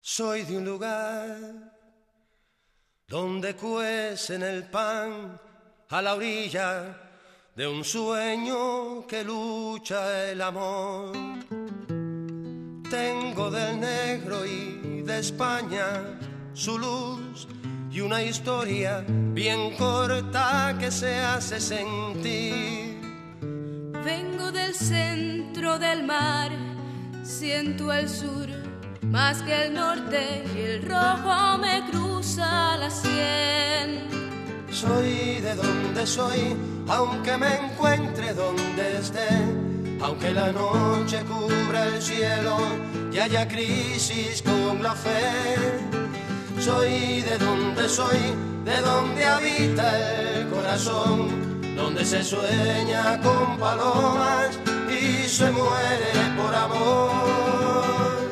Soy de un lugar donde cuecen el pan a la orilla de un sueño que lucha el amor. Tengo del negro y de España su luz y una historia bien corta que se hace sentir. Vengo del centro del mar, siento el sur más que el norte y el rojo me cruza la sien. Soy de donde soy, aunque me encuentre donde esté, aunque la noche cubra el cielo y haya crisis con la fe. Soy de donde soy, de donde habita el corazón, donde se sueña con palomas y se muere por amor.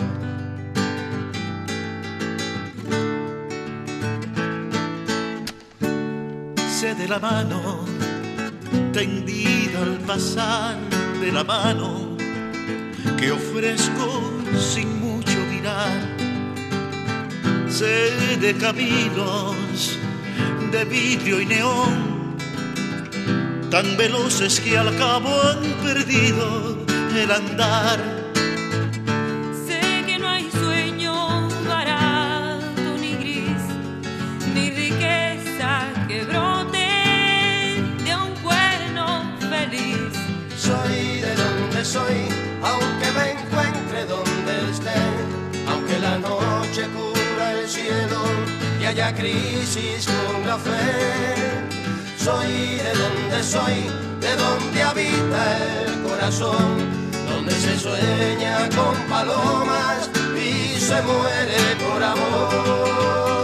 Sé de la mano tendida al pasar, de la mano que ofrezco sin mucho mirar. Sé de caminos de vidrio y neón, tan veloces que al cabo han perdido el andar. Sé que no hay sueño barato ni gris, ni riqueza que brote de un cuerno feliz. Soy de donde soy, aunque me encuentre donde esté, aunque la noche cubra el cielo y haya crisis con la fe. Soy de donde soy, de donde habita el corazón, donde se sueña con palomas y se muere por amor.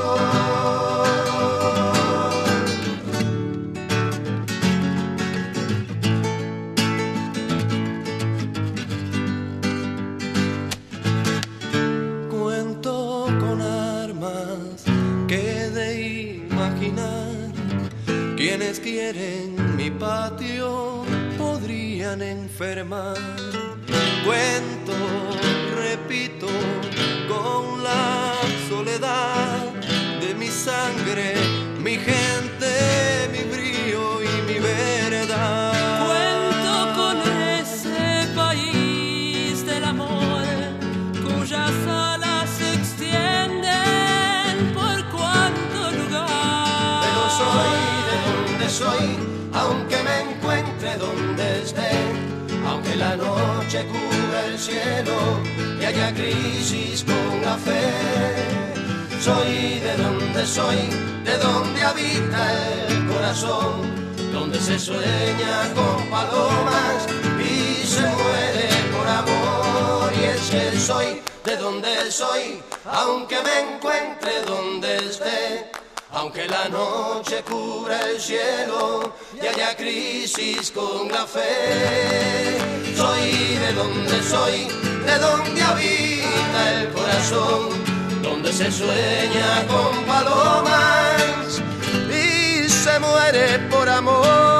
Cuento con armas que he de imaginar. Quienes quieren mi patio podrían enfermar. Cuento, repito, con la soledad de mi sangre, mi gente, mi brío y mi verdad. Cuento con ese país del amor cuyas alas se extienden por cuanto lugar. Pero soy, aunque me encuentre donde esté, aunque la noche cubra el cielo y haya crisis con la fe. Soy de donde habita el corazón, donde se sueña con palomas y se muere por amor. Y es que soy de donde soy, aunque me encuentre donde esté, aunque la noche cubra el cielo y haya crisis con la fe. Soy de donde habita el corazón, donde se sueña con palomas y se muere por amor.